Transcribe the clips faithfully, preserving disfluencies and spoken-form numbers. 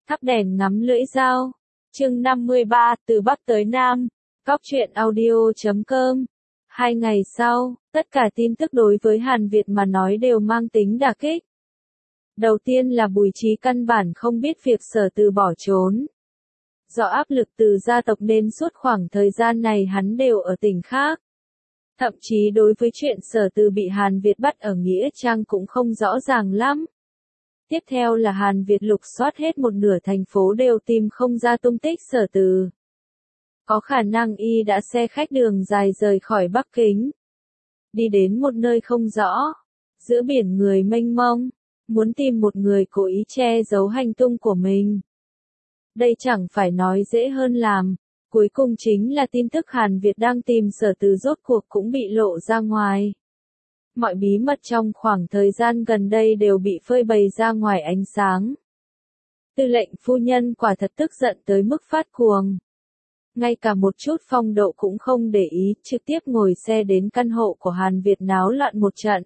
Thắp đèn ngắm lưỡi dao. Chương năm mươi ba, từ Bắc tới Nam. Góc truyện audio chấm com. Hai ngày sau, tất cả tin tức đối với Hàn Việt mà nói đều mang tính đả kích. Đầu tiên là Bùi Trí căn bản không biết việc Sở Từ bỏ trốn. Do áp lực từ gia tộc nên suốt khoảng thời gian này hắn đều ở tỉnh khác. Thậm chí đối với chuyện Sở Từ bị Hàn Việt bắt ở Nghĩa Trang cũng không rõ ràng lắm. Tiếp theo là Hàn Việt lục soát hết một nửa thành phố đều tìm không ra tung tích Sở Từ. Có khả năng y đã xe khách đường dài rời khỏi Bắc Kính. Đi đến một nơi không rõ. Giữa biển người mênh mông. Muốn tìm một người cố ý che giấu hành tung của mình. Đây chẳng phải nói dễ hơn làm. Cuối cùng chính là tin tức Hàn Việt đang tìm Sở Từ rốt cuộc cũng bị lộ ra ngoài. Mọi bí mật trong khoảng thời gian gần đây đều bị phơi bày ra ngoài ánh sáng. Tư lệnh phu nhân quả thật tức giận tới mức phát cuồng. Ngay cả một chút phong độ cũng không để ý, trực tiếp ngồi xe đến căn hộ của Hàn Việt náo loạn một trận.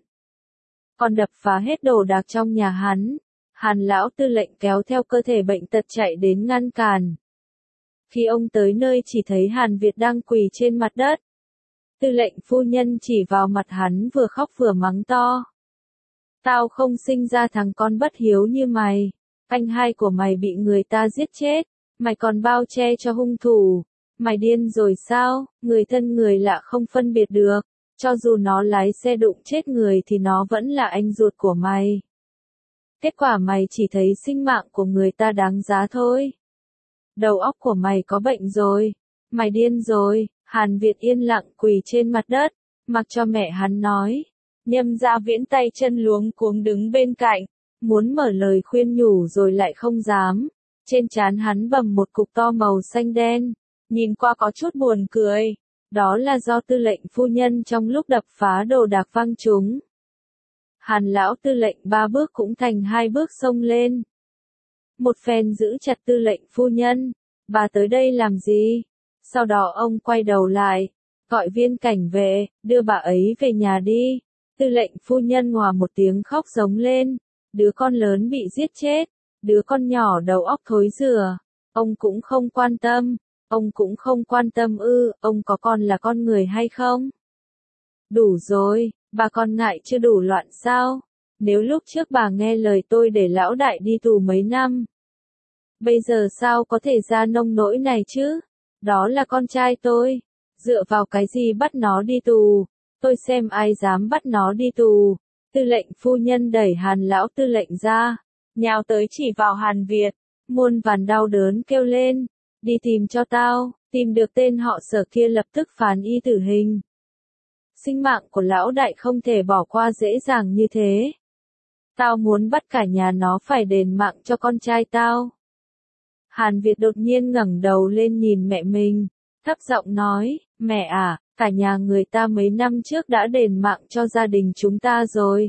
Còn đập phá hết đồ đạc trong nhà hắn. Hàn lão tư lệnh kéo theo cơ thể bệnh tật chạy đến ngăn cản. Khi ông tới nơi chỉ thấy Hàn Việt đang quỳ trên mặt đất. Tư lệnh phu nhân chỉ vào mặt hắn vừa khóc vừa mắng to. Tao không sinh ra thằng con bất hiếu như mày. Anh hai của mày bị người ta giết chết. Mày còn bao che cho hung thủ. Mày điên rồi sao? Người thân người lạ không phân biệt được. Cho dù nó lái xe đụng chết người thì nó vẫn là anh ruột của mày. Kết quả mày chỉ thấy sinh mạng của người ta đáng giá thôi. Đầu óc của mày có bệnh rồi. Mày điên rồi. Hàn Việt yên lặng quỳ trên mặt đất, mặc cho mẹ hắn nói. Nhâm Gia Viễn tay chân luống cuống đứng bên cạnh, muốn mở lời khuyên nhủ rồi lại không dám. Trên trán hắn bầm một cục to màu xanh đen, nhìn qua có chút buồn cười. Đó là do tư lệnh phu nhân trong lúc đập phá đồ đạc văng chúng. Hàn lão tư lệnh ba bước cũng thành hai bước xông lên. Một phen giữ chặt tư lệnh phu nhân. Bà tới đây làm gì? Sau đó ông quay đầu lại, gọi viên cảnh vệ, đưa bà ấy về nhà đi. Tư lệnh phu nhân ngòa một tiếng khóc giống lên. Đứa con lớn bị giết chết. Đứa con nhỏ đầu óc thối rữa. Ông cũng không quan tâm. Ông cũng không quan tâm ư, ông có con là con người hay không? Đủ rồi, bà còn ngại chưa đủ loạn sao? Nếu lúc trước bà nghe lời tôi để lão đại đi tù mấy năm. Bây giờ sao có thể ra nông nỗi này chứ? Đó là con trai tôi. Dựa vào cái gì bắt nó đi tù? Tôi xem ai dám bắt nó đi tù. Tư lệnh phu nhân đẩy Hàn lão tư lệnh ra. Nhào tới chỉ vào Hàn Việt. Muôn vàn đau đớn kêu lên. Đi tìm cho tao. Tìm được tên họ Sở kia lập tức phán y tử hình. Sinh mạng của lão đại không thể bỏ qua dễ dàng như thế. Tao muốn bắt cả nhà nó phải đền mạng cho con trai tao. Hàn Việt đột nhiên ngẩng đầu lên nhìn mẹ mình, thấp giọng nói, mẹ à, cả nhà người ta mấy năm trước đã đền mạng cho gia đình chúng ta rồi.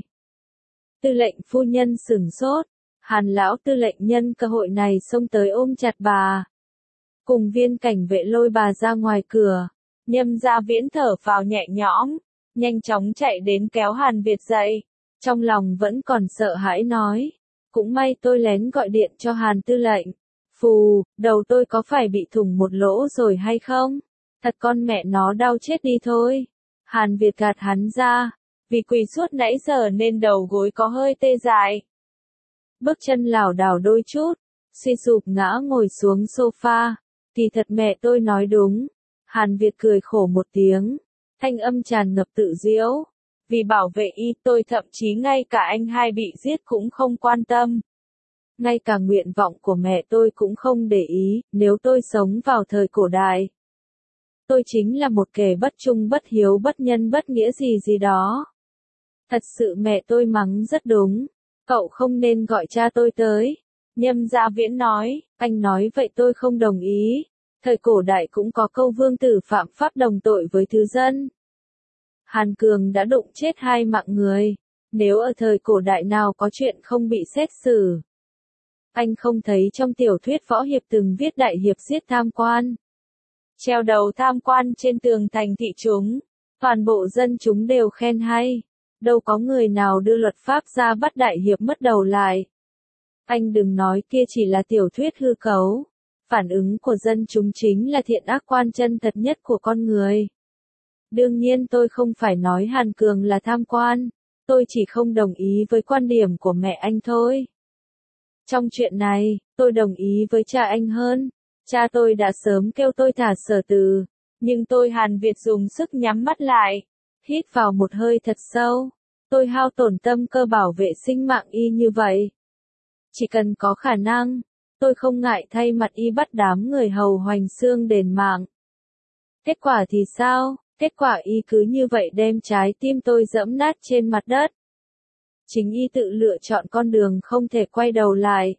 Tư lệnh phu nhân sửng sốt, Hàn lão tư lệnh nhân cơ hội này xông tới ôm chặt bà. Cùng viên cảnh vệ lôi bà ra ngoài cửa, Nhâm Gia Viễn thở phào nhẹ nhõm, nhanh chóng chạy đến kéo Hàn Việt dậy, trong lòng vẫn còn sợ hãi nói, cũng may tôi lén gọi điện cho Hàn tư lệnh. Phù, đầu tôi có phải bị thủng một lỗ rồi hay không? Thật con mẹ nó đau chết đi thôi. Hàn Việt gạt hắn ra, vì quỳ suốt nãy giờ nên đầu gối có hơi tê dại. Bước chân lảo đảo đôi chút, suy sụp ngã ngồi xuống sofa. Thì thật mẹ tôi nói đúng. Hàn Việt cười khổ một tiếng, thanh âm tràn ngập tự giễu. Vì bảo vệ y tôi thậm chí ngay cả anh hai bị giết cũng không quan tâm. Ngay cả nguyện vọng của mẹ tôi cũng không để ý, nếu tôi sống vào thời cổ đại. Tôi chính là một kẻ bất trung bất hiếu bất nhân bất nghĩa gì gì đó. Thật sự mẹ tôi mắng rất đúng, cậu không nên gọi cha tôi tới. Nhâm Gia Viễn nói, anh nói vậy tôi không đồng ý. Thời cổ đại cũng có câu vương tử phạm pháp đồng tội với thứ dân. Hàn Cường đã đụng chết hai mạng người. Nếu ở thời cổ đại nào có chuyện không bị xét xử. Anh không thấy trong tiểu thuyết võ hiệp từng viết đại hiệp giết tham quan. Treo đầu tham quan trên tường thành thị chúng. Toàn bộ dân chúng đều khen hay. Đâu có người nào đưa luật pháp ra bắt đại hiệp mất đầu lại. Anh đừng nói kia chỉ là tiểu thuyết hư cấu. Phản ứng của dân chúng chính là thiện ác quan chân thật nhất của con người. Đương nhiên tôi không phải nói Hàn Cường là tham quan, tôi chỉ không đồng ý với quan điểm của mẹ anh thôi. Trong chuyện này, tôi đồng ý với cha anh hơn. Cha tôi đã sớm kêu tôi thả Sở Từ, nhưng tôi Hàn Việt dùng sức nhắm mắt lại, hít vào một hơi thật sâu. Tôi hao tổn tâm cơ bảo vệ sinh mạng y như vậy. Chỉ cần có khả năng, tôi không ngại thay mặt y bắt đám người hầu hoành xương đền mạng. Kết quả thì sao? Kết quả y cứ như vậy đem trái tim tôi giẫm nát trên mặt đất. Chính y tự lựa chọn con đường không thể quay đầu lại.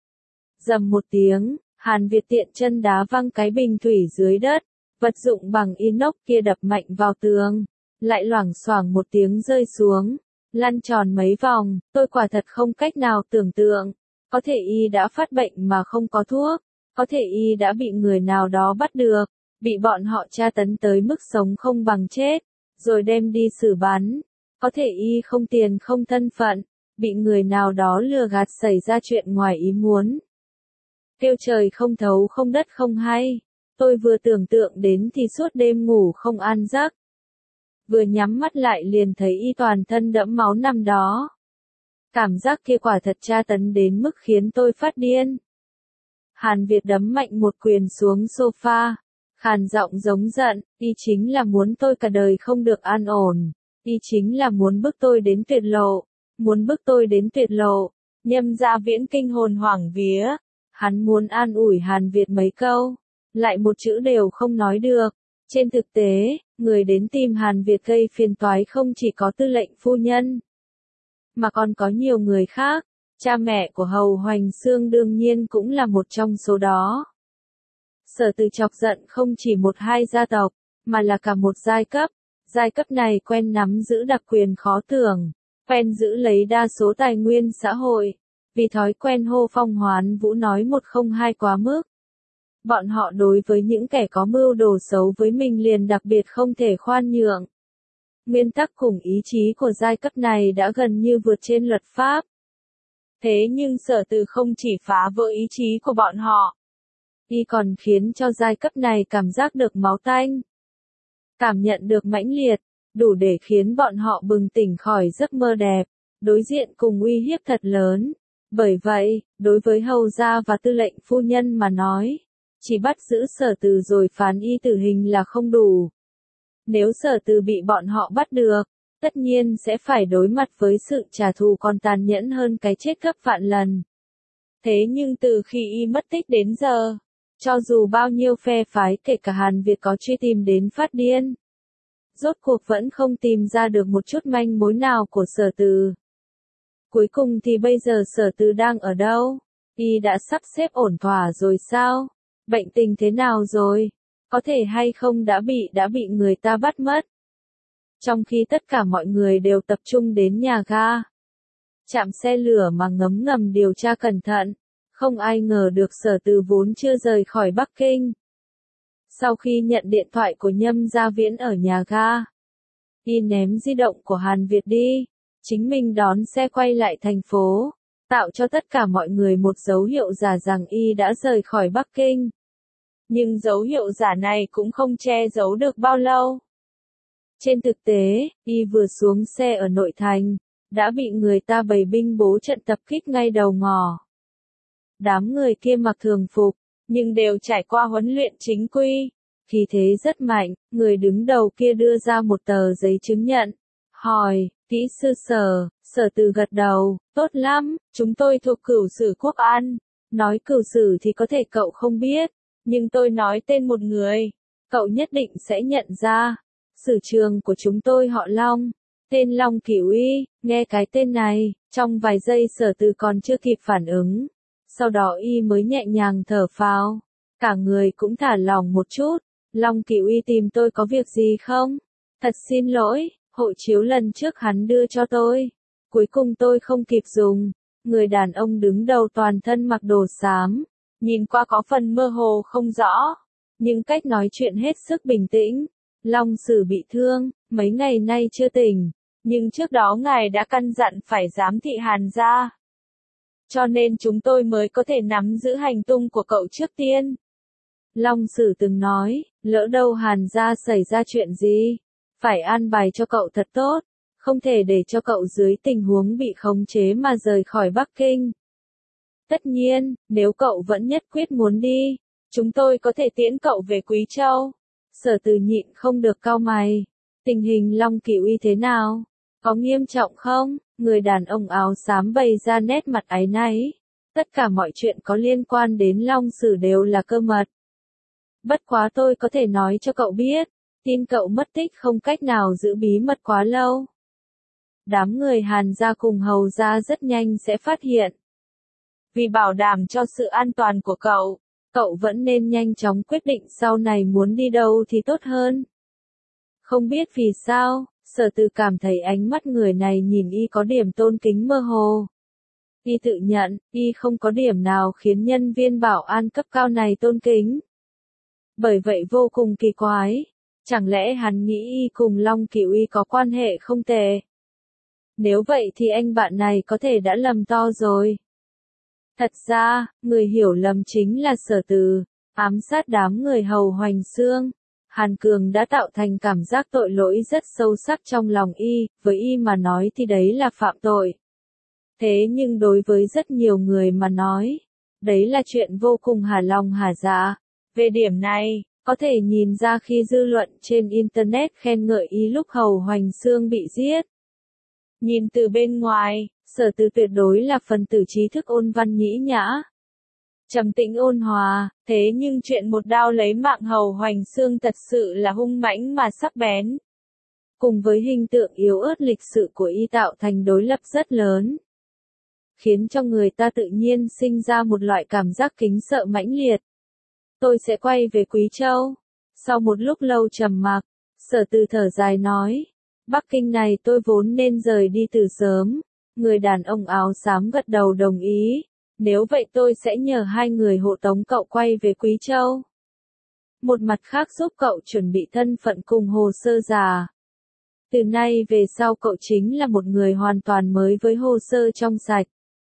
Rầm một tiếng, Hàn Việt tiện chân đá văng cái bình thủy dưới đất, vật dụng bằng inox kia đập mạnh vào tường, lại loảng xoảng một tiếng rơi xuống, lăn tròn mấy vòng. Tôi quả thật không cách nào tưởng tượng, có thể y đã phát bệnh mà không có thuốc, có thể y đã bị người nào đó bắt được, bị bọn họ tra tấn tới mức sống không bằng chết, rồi đem đi xử bắn. Có thể y không tiền không thân phận, bị người nào đó lừa gạt xảy ra chuyện ngoài ý muốn. Kêu trời không thấu không đất không hay, tôi vừa tưởng tượng đến thì suốt đêm ngủ không an giấc. Vừa nhắm mắt lại liền thấy y toàn thân đẫm máu nằm đó. Cảm giác kia quả thật tra tấn đến mức khiến tôi phát điên. Hàn Việt đấm mạnh một quyền xuống sofa, khàn giọng giống giận, y chính là muốn tôi cả đời không được an ổn, y chính là muốn bức tôi đến tuyệt lộ, muốn bức tôi đến tuyệt lộ. Nhâm Gia Viễn kinh hồn hoảng vía, hắn muốn an ủi Hàn Việt mấy câu, lại một chữ đều không nói được. Trên thực tế, người đến tìm Hàn Việt gây phiền toái không chỉ có tư lệnh phu nhân, mà còn có nhiều người khác. Cha mẹ của Hầu Hoành Xương đương nhiên cũng là một trong số đó. Sở Từ chọc giận không chỉ một hai gia tộc, mà là cả một giai cấp. Giai cấp này quen nắm giữ đặc quyền khó tưởng, quen giữ lấy đa số tài nguyên xã hội, vì thói quen hô phong hoán vũ nói một không hai quá mức. Bọn họ đối với những kẻ có mưu đồ xấu với mình liền đặc biệt không thể khoan nhượng. Nguyên tắc cùng ý chí của giai cấp này đã gần như vượt trên luật pháp. Thế nhưng Sở Từ không chỉ phá vỡ ý chí của bọn họ, y còn khiến cho giai cấp này cảm giác được máu tanh, cảm nhận được mãnh liệt, đủ để khiến bọn họ bừng tỉnh khỏi giấc mơ đẹp, đối diện cùng uy hiếp thật lớn. Bởi vậy, đối với hầu gia và tư lệnh phu nhân mà nói, chỉ bắt giữ Sở Từ rồi phán y tử hình là không đủ. Nếu Sở Từ bị bọn họ bắt được, tất nhiên sẽ phải đối mặt với sự trả thù còn tàn nhẫn hơn cái chết gấp vạn lần. Thế nhưng từ khi y mất tích đến giờ, cho dù bao nhiêu phe phái kể cả Hàn Việt có truy tìm đến phát điên, rốt cuộc vẫn không tìm ra được một chút manh mối nào của Sở Từ. Cuối cùng thì bây giờ Sở Từ đang ở đâu? Y đã sắp xếp ổn thỏa rồi sao? Bệnh tình thế nào rồi? Có thể hay không đã bị đã bị người ta bắt mất? Trong khi tất cả mọi người đều tập trung đến nhà ga, trạm xe lửa mà ngấm ngầm điều tra cẩn thận, không ai ngờ được Sở Từ vốn chưa rời khỏi Bắc Kinh. Sau khi nhận điện thoại của Nhâm Gia Viễn ở nhà ga, y ném di động của Hàn Việt đi, chính mình đón xe quay lại thành phố, tạo cho tất cả mọi người một dấu hiệu giả rằng y đã rời khỏi Bắc Kinh. Nhưng dấu hiệu giả này cũng không che giấu được bao lâu. Trên thực tế, y vừa xuống xe ở nội thành, đã bị người ta bày binh bố trận tập kích ngay đầu ngõ. Đám người kia mặc thường phục, nhưng đều trải qua huấn luyện chính quy, khí thế rất mạnh. Người đứng đầu kia đưa ra một tờ giấy chứng nhận, hỏi, kỹ sư Sở. Sở Từ gật đầu, tốt lắm, chúng tôi thuộc Cửu Sử Quốc An. Nói Cửu Sử thì có thể cậu không biết, nhưng tôi nói tên một người, cậu nhất định sẽ nhận ra. Sử trường của chúng tôi họ Long, tên Long Cửu Y. Nghe cái tên này, trong vài giây Sở Từ còn chưa kịp phản ứng, sau đó y mới nhẹ nhàng thở phào, cả người cũng thả lỏng một chút. Long Cửu Y tìm tôi có việc gì không? Thật xin lỗi, hộ chiếu lần trước hắn đưa cho tôi, cuối cùng tôi không kịp dùng. Người đàn ông đứng đầu toàn thân mặc đồ xám, nhìn qua có phần mơ hồ không rõ, nhưng cách nói chuyện hết sức bình tĩnh. Long Sử bị thương, mấy ngày nay chưa tỉnh, nhưng trước đó ngài đã căn dặn phải giám thị Hàn gia. cho nên chúng tôi mới có thể nắm giữ hành tung của cậu trước tiên. Long Sử từng nói, lỡ đâu Hàn gia xảy ra chuyện gì, phải an bài cho cậu thật tốt, không thể để cho cậu dưới tình huống bị khống chế mà rời khỏi Bắc Kinh. Tất nhiên, nếu cậu vẫn nhất quyết muốn đi, chúng tôi có thể tiễn cậu về Quý Châu. Sở Từ nhịn không được cau mày. Tình hình Long Cửu Y thế nào? Có nghiêm trọng không? Người đàn ông áo xám bày ra nét mặt áy náy. Tất cả mọi chuyện có liên quan đến Long Sử đều là cơ mật. Bất quá tôi có thể nói cho cậu biết, tin cậu mất tích không cách nào giữ bí mật quá lâu. Đám người Hàn gia cùng Hầu gia rất nhanh sẽ phát hiện. Vì bảo đảm cho sự an toàn của cậu, cậu vẫn nên nhanh chóng quyết định sau này muốn đi đâu thì tốt hơn. Không biết vì sao, Sở Từ cảm thấy ánh mắt người này nhìn y có điểm tôn kính mơ hồ. Y tự nhận, y không có điểm nào khiến nhân viên bảo an cấp cao này tôn kính. Bởi vậy vô cùng kỳ quái, chẳng lẽ hắn nghĩ y cùng Long Cửu Y có quan hệ không tệ? Nếu vậy thì anh bạn này có thể đã lầm to rồi. Thật ra, người hiểu lầm chính là Sở Từ, ám sát đám người Hầu Hoành Xương. Hàn Cường đã tạo thành cảm giác tội lỗi rất sâu sắc trong lòng y, với y mà nói thì đấy là phạm tội. Thế nhưng đối với rất nhiều người mà nói, đấy là chuyện vô cùng hà lòng hà dạ. Về điểm này, có thể nhìn ra khi dư luận trên Internet khen ngợi y lúc Hầu Hoành Xương bị giết. Nhìn từ bên ngoài, Sở Từ tuyệt đối là phần tử trí thức ôn văn nhĩ nhã, trầm tĩnh ôn hòa, thế nhưng chuyện một đao lấy mạng Hầu Hoành Xương thật sự là hung mãnh mà sắc bén. Cùng với hình tượng yếu ớt lịch sự của y tạo thành đối lập rất lớn, khiến cho người ta tự nhiên sinh ra một loại cảm giác kính sợ mãnh liệt. Tôi sẽ quay về Quý Châu. Sau một lúc lâu trầm mặc, Sở Từ thở dài nói, Bắc Kinh này tôi vốn nên rời đi từ sớm. Người đàn ông áo xám gật đầu đồng ý. Nếu vậy tôi sẽ nhờ hai người hộ tống cậu quay về Quý Châu. Một mặt khác giúp cậu chuẩn bị thân phận cùng hồ sơ giả. Từ nay về sau cậu chính là một người hoàn toàn mới với hồ sơ trong sạch.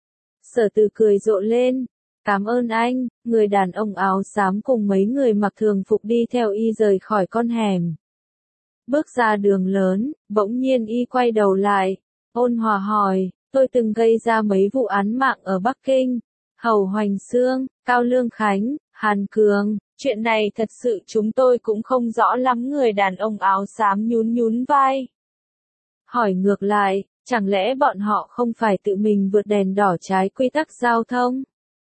Sở Từ cười rộ lên. Cảm ơn anh. Người đàn ông áo xám cùng mấy người mặc thường phục đi theo y rời khỏi con hẻm. Bước ra đường lớn, bỗng nhiên y quay đầu lại. Ôn hòa hỏi, tôi từng gây ra mấy vụ án mạng ở Bắc Kinh. Hầu Hoành Xương, Cao Lương Khánh, Hàn Cường. Chuyện này thật sự chúng tôi cũng không rõ lắm. Người đàn ông áo xám nhún nhún vai. Hỏi ngược lại, chẳng lẽ bọn họ không phải tự mình vượt đèn đỏ trái quy tắc giao thông?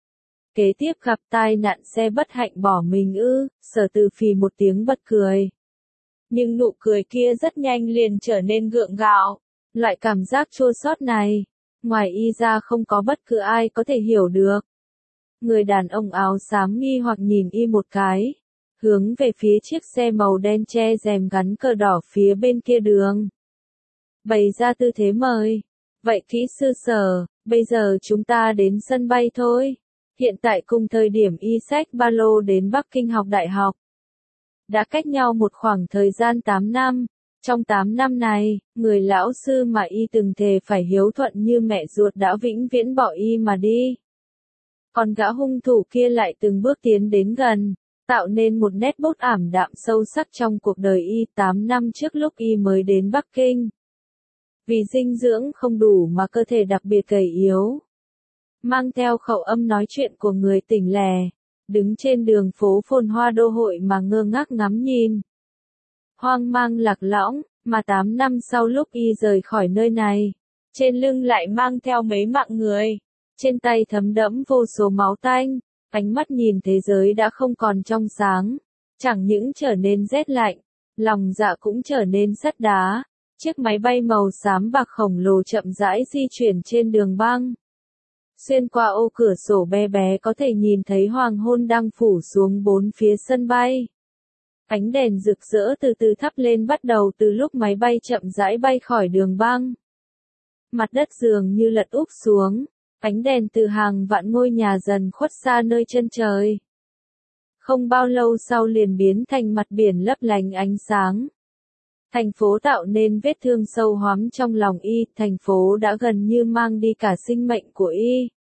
Kế tiếp gặp tai nạn xe bất hạnh bỏ mình ư? Sở Từ phì một tiếng bật cười. Nhưng nụ cười kia rất nhanh liền trở nên gượng gạo. Loại cảm giác chua xót này, ngoài y ra không có bất cứ ai có thể hiểu được. Người đàn ông áo xám nghi hoặc nhìn y một cái, hướng về phía chiếc xe màu đen che rèm gắn cờ đỏ phía bên kia đường. Bày ra tư thế mời. Vậy kỹ sư Sở, bây giờ chúng ta đến sân bay thôi. Hiện tại cùng thời điểm y xách ba lô đến Bắc Kinh học đại học. Đã cách nhau một khoảng thời gian tám năm. Trong tám năm này, người lão sư mà y từng thề phải hiếu thuận như mẹ ruột đã vĩnh viễn bỏ y mà đi. Còn gã hung thủ kia lại từng bước tiến đến gần, tạo nên một nét bút ảm đạm sâu sắc trong cuộc đời y tám năm trước lúc y mới đến Bắc Kinh. Vì dinh dưỡng không đủ mà cơ thể đặc biệt gầy yếu. Mang theo khẩu âm nói chuyện của người tỉnh lẻ, đứng trên đường phố phồn hoa đô hội mà ngơ ngác ngắm nhìn. Hoang mang lạc lõng, mà tám năm sau lúc y rời khỏi nơi này, trên lưng lại mang theo mấy mạng người, trên tay thấm đẫm vô số máu tanh, ánh mắt nhìn thế giới đã không còn trong sáng, chẳng những trở nên rét lạnh, lòng dạ cũng trở nên sắt đá. Chiếc máy bay màu xám bạc khổng lồ chậm rãi di chuyển trên đường băng. Xuyên qua ô cửa sổ bé bé có thể nhìn thấy hoàng hôn đang phủ xuống bốn phía sân bay. Ánh đèn rực rỡ từ từ thắp lên bắt đầu từ lúc máy bay chậm rãi bay khỏi đường băng. Mặt đất dường như lật úp xuống, ánh đèn từ hàng vạn ngôi nhà dần khuất xa nơi chân trời. Không bao lâu sau liền biến thành mặt biển lấp lánh ánh sáng. Thành phố tạo nên vết thương sâu hoắm trong lòng y, thành phố đã gần như mang đi cả sinh mệnh của y.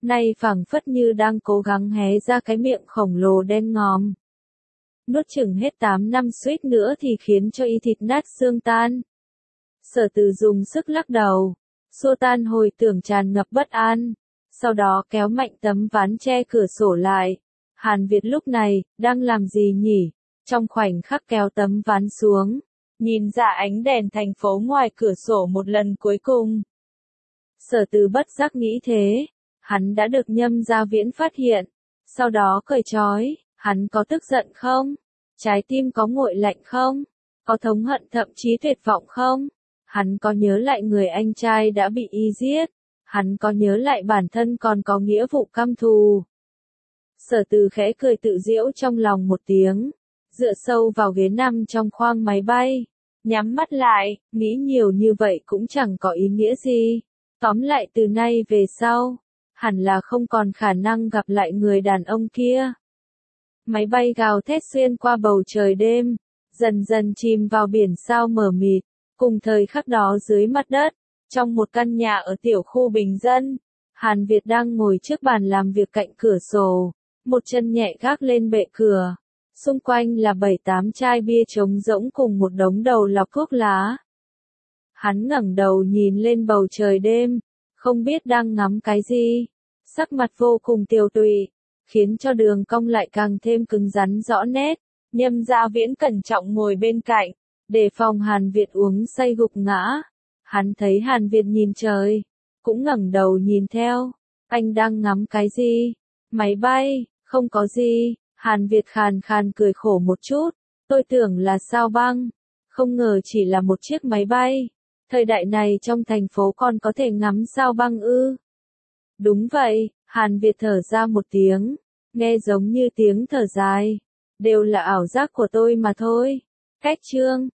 nay phảng phất như đang cố gắng hé ra cái miệng khổng lồ đen ngòm. Nuốt chửng hết tám năm suýt nữa thì khiến cho y thịt nát xương tan. Sở Từ dùng sức lắc đầu, xua tan hồi tưởng tràn ngập bất an, sau đó kéo mạnh tấm ván che cửa sổ lại. Hàn Việt lúc này, đang làm gì nhỉ? Trong khoảnh khắc kéo tấm ván xuống, nhìn ra ánh đèn thành phố ngoài cửa sổ một lần cuối cùng. Sở Từ bất giác nghĩ thế, hắn đã được Nhâm Gia Viễn phát hiện, sau đó cởi trói, hắn có tức giận không? Trái tim có nguội lạnh không? Có thống hận thậm chí tuyệt vọng không? Hắn có nhớ lại người anh trai đã bị y giết? Hắn có nhớ lại bản thân còn có nghĩa vụ căm thù? Sở Từ khẽ cười tự giễu trong lòng một tiếng, dựa sâu vào ghế nằm trong khoang máy bay, nhắm mắt lại, nghĩ nhiều như vậy cũng chẳng có ý nghĩa gì. Tóm lại từ nay về sau, hẳn là không còn khả năng gặp lại người đàn ông kia. Máy bay gào thét xuyên qua bầu trời đêm, dần dần chìm vào biển sao mờ mịt. Cùng thời khắc đó dưới mặt đất, trong một căn nhà ở tiểu khu bình dân, Hàn Việt đang ngồi trước bàn làm việc cạnh cửa sổ, một chân nhẹ gác lên bệ cửa. Xung quanh là bảy tám chai bia trống rỗng cùng một đống đầu lọc thuốc lá. Hắn ngẩng đầu nhìn lên bầu trời đêm, không biết đang ngắm cái gì. Sắc mặt vô cùng tiều tụy, khiến cho đường cong lại càng thêm cứng rắn rõ nét. Nhâm Gia Viễn cẩn trọng ngồi bên cạnh, đề phòng Hàn Việt uống say gục ngã. Hắn thấy Hàn Việt nhìn trời, cũng ngẩng đầu nhìn theo. Anh đang ngắm cái gì? Máy bay, không có gì. Hàn Việt khàn khàn cười khổ một chút. Tôi tưởng là sao băng, không ngờ chỉ là một chiếc máy bay. Thời đại này trong thành phố còn có thể ngắm sao băng ư? Đúng vậy, Hàn Việt thở ra một tiếng, nghe giống như tiếng thở dài. Đều là ảo giác của tôi mà thôi. Cách chương